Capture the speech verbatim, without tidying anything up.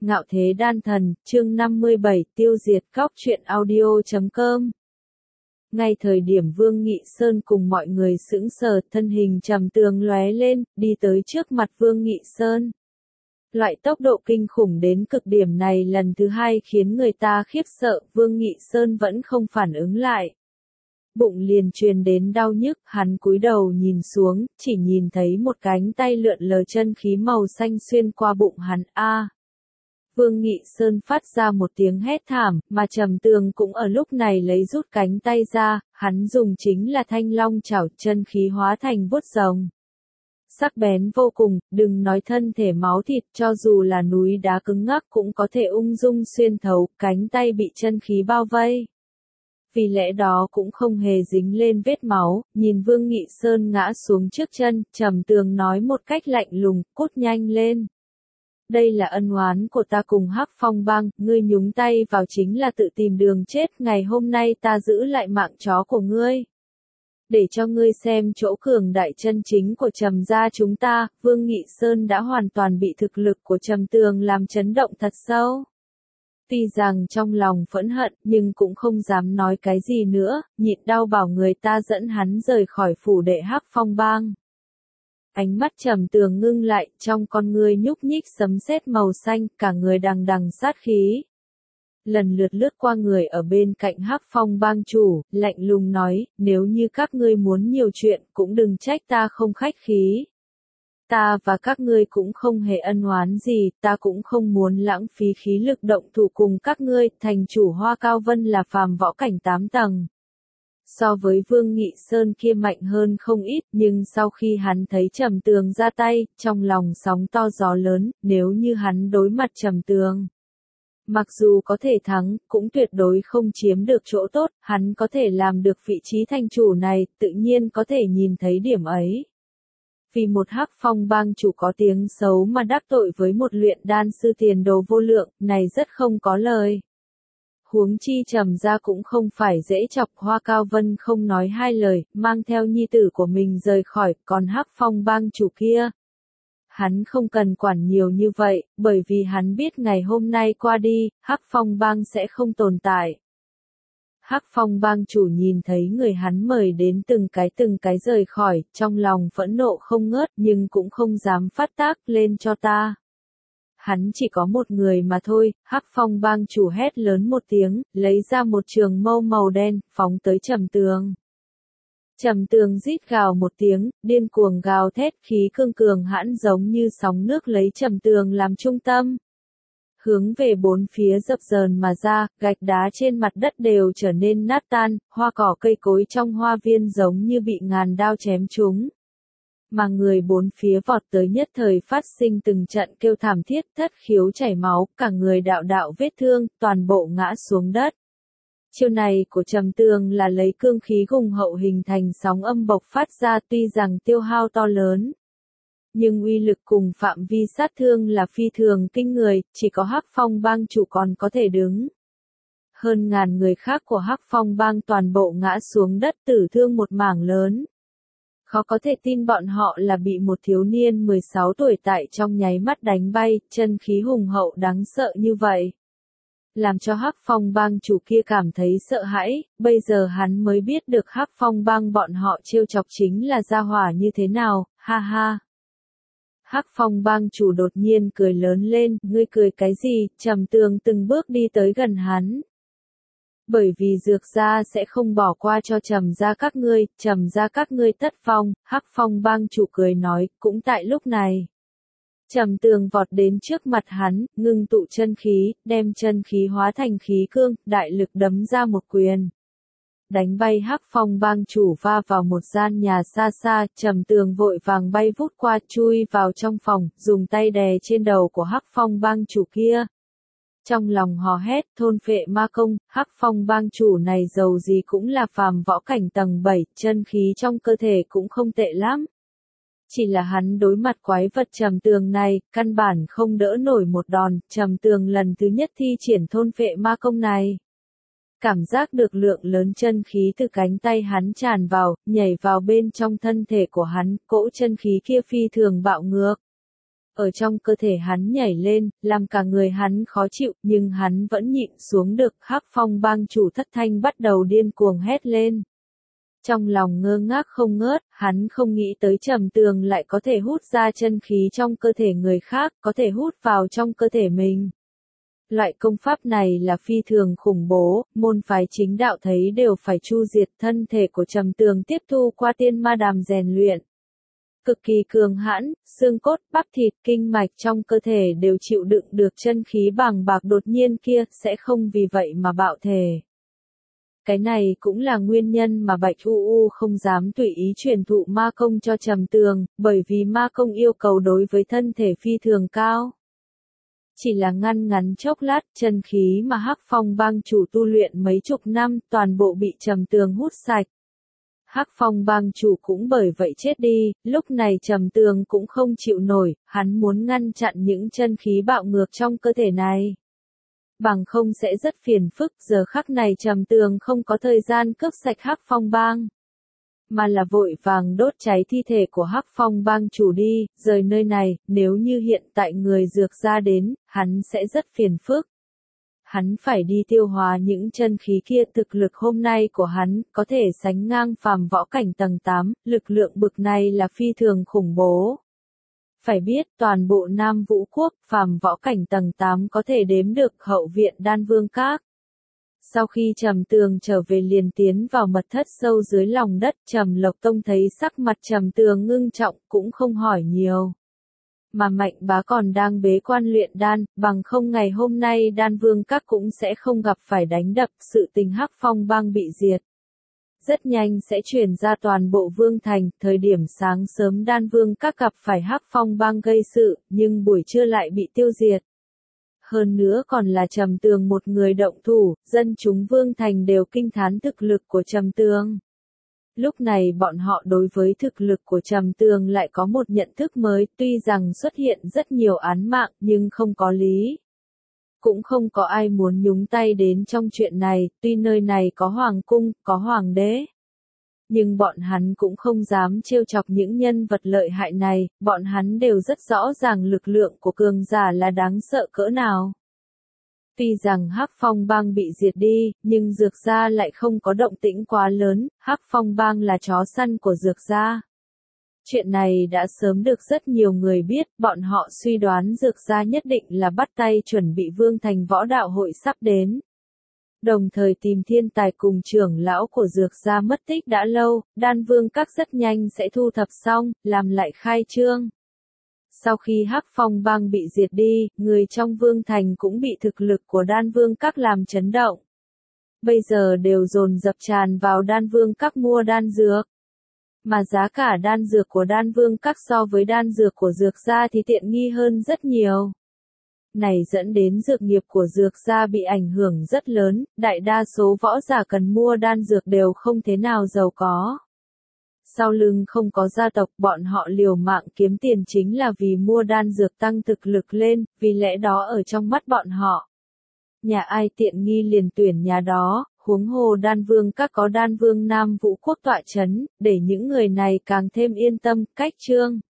Ngạo Thế Đan Thần, chương năm mươi bảy, tiêu diệt cóc truyện audio chấm com. Ngay thời điểm Vương Nghị Sơn cùng mọi người sững sờ, thân hình Trầm Tường lóe lên, đi tới trước mặt Vương Nghị Sơn. Loại tốc độ kinh khủng đến cực điểm này lần thứ hai khiến người ta khiếp sợ, Vương Nghị Sơn vẫn không phản ứng lại. Bụng liền truyền đến đau nhức, hắn cúi đầu nhìn xuống, chỉ nhìn thấy một cánh tay lượn lờ chân khí màu xanh xuyên qua bụng hắn. A! Vương Nghị Sơn phát ra một tiếng hét thảm, mà Trầm Tường cũng ở lúc này lấy rút cánh tay ra, hắn dùng chính là thanh long chảo, chân khí hóa thành vuốt rồng. Sắc bén vô cùng, đừng nói thân thể máu thịt, cho dù là núi đá cứng ngắc cũng có thể ung dung xuyên thấu, cánh tay bị chân khí bao vây. Vì lẽ đó cũng không hề dính lên vết máu, nhìn Vương Nghị Sơn ngã xuống trước chân, Trầm Tường nói một cách lạnh lùng, cút nhanh lên. Đây là ân oán của ta cùng Hắc Phong Bang, ngươi nhúng tay vào chính là tự tìm đường chết, ngày hôm nay ta giữ lại mạng chó của ngươi. Để cho ngươi xem chỗ cường đại chân chính của Trầm gia chúng ta, Vương Nghị Sơn đã hoàn toàn bị thực lực của Trầm Tường làm chấn động thật sâu. Tuy rằng trong lòng phẫn hận, nhưng cũng không dám nói cái gì nữa, nhịn đau bảo người ta dẫn hắn rời khỏi phủ đệ Hắc Phong Bang. Ánh mắt Trầm Tường ngưng lại, trong con ngươi nhúc nhích sấm sét màu xanh, cả người đằng đằng sát khí. Lần lượt lướt qua người ở bên cạnh Hắc Phong Bang chủ, lạnh lùng nói, nếu như các ngươi muốn nhiều chuyện, cũng đừng trách ta không khách khí. Ta và các ngươi cũng không hề ân oán gì, ta cũng không muốn lãng phí khí lực động thủ cùng các ngươi, thành chủ Hoa Cao Vân là phàm võ cảnh tám tầng. So với Vương Nghị Sơn kia mạnh hơn không ít, nhưng sau khi hắn thấy Trầm Tường ra tay, trong lòng sóng to gió lớn, nếu như hắn đối mặt Trầm Tường. Mặc dù có thể thắng, cũng tuyệt đối không chiếm được chỗ tốt, hắn có thể làm được vị trí thành chủ này, tự nhiên có thể nhìn thấy điểm ấy. Vì một Hắc Phong Bang chủ có tiếng xấu mà đắc tội với một luyện đan sư tiền đồ vô lượng, này rất không có lời. Huống chi Trầm gia cũng không phải dễ chọc, Hoa Cao Vân không nói hai lời, mang theo nhi tử của mình rời khỏi, còn Hắc Phong Bang chủ kia. Hắn không cần quản nhiều như vậy, bởi vì hắn biết ngày hôm nay qua đi, Hắc Phong Bang sẽ không tồn tại. Hắc Phong Bang chủ nhìn thấy người hắn mời đến từng cái từng cái rời khỏi, trong lòng phẫn nộ không ngớt nhưng cũng không dám phát tác lên cho ta. Hắn chỉ có một người mà thôi, Hắc Phong Bang chủ hét lớn một tiếng, lấy ra một trường mâu màu đen, phóng tới Trầm Tường. Trầm Tường rít gào một tiếng, điên cuồng gào thét, khí cương cường hãn giống như sóng nước lấy Trầm Tường làm trung tâm. Hướng về bốn phía dập dờn mà ra, gạch đá trên mặt đất đều trở nên nát tan, hoa cỏ cây cối trong hoa viên giống như bị ngàn đao chém trúng. Mà người bốn phía vọt tới nhất thời phát sinh từng trận kêu thảm thiết, thất khiếu chảy máu, cả người đạo đạo vết thương, toàn bộ ngã xuống đất. Chiêu này của Trầm Tường là lấy cương khí hùng hậu hình thành sóng âm bộc phát ra, tuy rằng tiêu hao to lớn. Nhưng uy lực cùng phạm vi sát thương là phi thường kinh người, chỉ có Hắc Phong Bang chủ còn có thể đứng. Hơn ngàn người khác của Hắc Phong Bang toàn bộ ngã xuống đất tử thương một mảng lớn. Khó có thể tin bọn họ là bị một thiếu niên mười sáu tuổi tại trong nháy mắt đánh bay, chân khí hùng hậu đáng sợ như vậy. Làm cho Hắc Phong Bang chủ kia cảm thấy sợ hãi, bây giờ hắn mới biết được Hắc Phong Bang bọn họ trêu chọc chính là gia hỏa như thế nào, ha ha. Hắc Phong Bang chủ đột nhiên cười lớn lên, ngươi cười cái gì? Trầm Tường từng bước đi tới gần hắn. Bởi vì Dược gia sẽ không bỏ qua cho Trầm gia các ngươi, Trầm gia các ngươi tất phong, Hắc Phong Bang chủ cười nói, cũng tại lúc này. Trầm Tường vọt đến trước mặt hắn, ngưng tụ chân khí, đem chân khí hóa thành khí cương, đại lực đấm ra một quyền. Đánh bay Hắc Phong Bang chủ va vào một gian nhà xa xa, Trầm Tường vội vàng bay vút qua, chui vào trong phòng, dùng tay đè trên đầu của Hắc Phong Bang chủ kia. Trong lòng hò hét, thôn phệ ma công, Hắc Phong Bang chủ này giàu gì cũng là phàm võ cảnh tầng bảy, chân khí trong cơ thể cũng không tệ lắm. Chỉ là hắn đối mặt quái vật Trầm Tường này, căn bản không đỡ nổi một đòn, Trầm Tường lần thứ nhất thi triển thôn phệ ma công này. Cảm giác được lượng lớn chân khí từ cánh tay hắn tràn vào, nhảy vào bên trong thân thể của hắn, cỗ chân khí kia phi thường bạo ngược. ở trong cơ thể hắn nhảy lên, làm cả người hắn khó chịu, nhưng hắn vẫn nhịn xuống được. Hắc Phong bang chủ Thất Thanh bắt đầu điên cuồng hét lên. Trong lòng ngơ ngác không ngớt, hắn không nghĩ tới Trầm Tường lại có thể hút ra chân khí trong cơ thể người khác, có thể hút vào trong cơ thể mình. Loại công pháp này là phi thường khủng bố, môn phái chính đạo thấy đều phải chu diệt. Thân thể của Trầm Tường tiếp thu qua tiên ma đàm rèn luyện. Cực kỳ cường hãn, xương cốt, bắp thịt, kinh mạch trong cơ thể đều chịu đựng được chân khí bàng bạc đột nhiên kia, sẽ không vì vậy mà bạo thể. Cái này cũng là nguyên nhân mà Bạch U U không dám tùy ý truyền thụ ma công cho Trầm Tường, bởi vì ma công yêu cầu đối với thân thể phi thường cao. Chỉ là ngăn ngắn chốc lát, chân khí mà Hắc Phong bang chủ tu luyện mấy chục năm, toàn bộ bị Trầm Tường hút sạch. Hắc Phong bang chủ cũng bởi vậy chết đi, lúc này Trầm Tường cũng không chịu nổi, hắn muốn ngăn chặn những chân khí bạo ngược trong cơ thể này. Bằng không sẽ rất phiền phức, giờ khắc này Trầm Tường không có thời gian cướp sạch Hắc Phong bang, mà là vội vàng đốt cháy thi thể của Hắc Phong bang chủ đi, rời nơi này. Nếu như hiện tại người Dược gia đến, hắn sẽ rất phiền phức. Hắn phải đi tiêu hóa những chân khí kia. Thực lực hôm nay của hắn có thể sánh ngang phàm võ cảnh tầng tám, lực lượng bực này là phi thường khủng bố. Phải biết, toàn bộ Nam Vũ Quốc, phàm võ cảnh tầng tám có thể đếm được hậu viện Đan Vương Các. Sau khi Trầm Tường trở về liền tiến vào mật thất sâu dưới lòng đất, Trầm Lộc Tông thấy sắc mặt Trầm Tường ngưng trọng, cũng không hỏi nhiều. Mà Mạnh Bá còn đang bế quan luyện đan, bằng không ngày hôm nay Đan Vương Các cũng sẽ không gặp phải đánh đập. Sự tình Hắc Phong bang bị diệt rất nhanh sẽ truyền ra toàn bộ Vương Thành. Thời điểm sáng sớm Đan Vương Các gặp phải Hắc Phong bang gây sự, nhưng buổi trưa lại bị tiêu diệt. Hơn nữa còn là Trầm Tường một người động thủ, dân chúng Vương Thành đều kinh thán thực lực của Trầm Tường. Lúc này bọn họ đối với thực lực của Trầm Tường lại có một nhận thức mới, tuy rằng xuất hiện rất nhiều án mạng nhưng không có lý. Cũng không có ai muốn nhúng tay đến trong chuyện này, tuy nơi này có hoàng cung, có hoàng đế. Nhưng bọn hắn cũng không dám trêu chọc những nhân vật lợi hại này, bọn hắn đều rất rõ ràng lực lượng của cường giả là đáng sợ cỡ nào. Tuy rằng Hắc Phong bang bị diệt đi, nhưng Dược gia lại không có động tĩnh quá lớn. Hắc Phong bang là chó săn của Dược gia. Chuyện này đã sớm được rất nhiều người biết, bọn họ suy đoán Dược gia nhất định là bắt tay chuẩn bị Vương Thành võ đạo hội sắp đến. Đồng thời tìm thiên tài cùng trưởng lão của Dược gia mất tích đã lâu, Đan Vương Các rất nhanh sẽ thu thập xong, làm lại khai trương. Sau khi Hắc Phong bang bị diệt đi, người trong Vương Thành cũng bị thực lực của Đan Vương Các làm chấn động. Bây giờ đều dồn dập tràn vào Đan Vương Các mua đan dược. Mà giá cả đan dược của Đan Vương Các so với đan dược của Dược gia thì tiện nghi hơn rất nhiều. Này dẫn đến dược nghiệp của Dược gia bị ảnh hưởng rất lớn, đại đa số võ giả cần mua đan dược đều không thế nào giàu có. Sau lưng không có gia tộc, bọn họ liều mạng kiếm tiền chính là vì mua đan dược tăng thực lực lên, vì lẽ đó ở trong mắt bọn họ, nhà ai tiện nghi liền tuyển nhà đó. Huống hồ Đan Vương Các có Đan Vương Nam Vũ Quốc tọa chấn, để những người này càng thêm yên tâm. Cách chương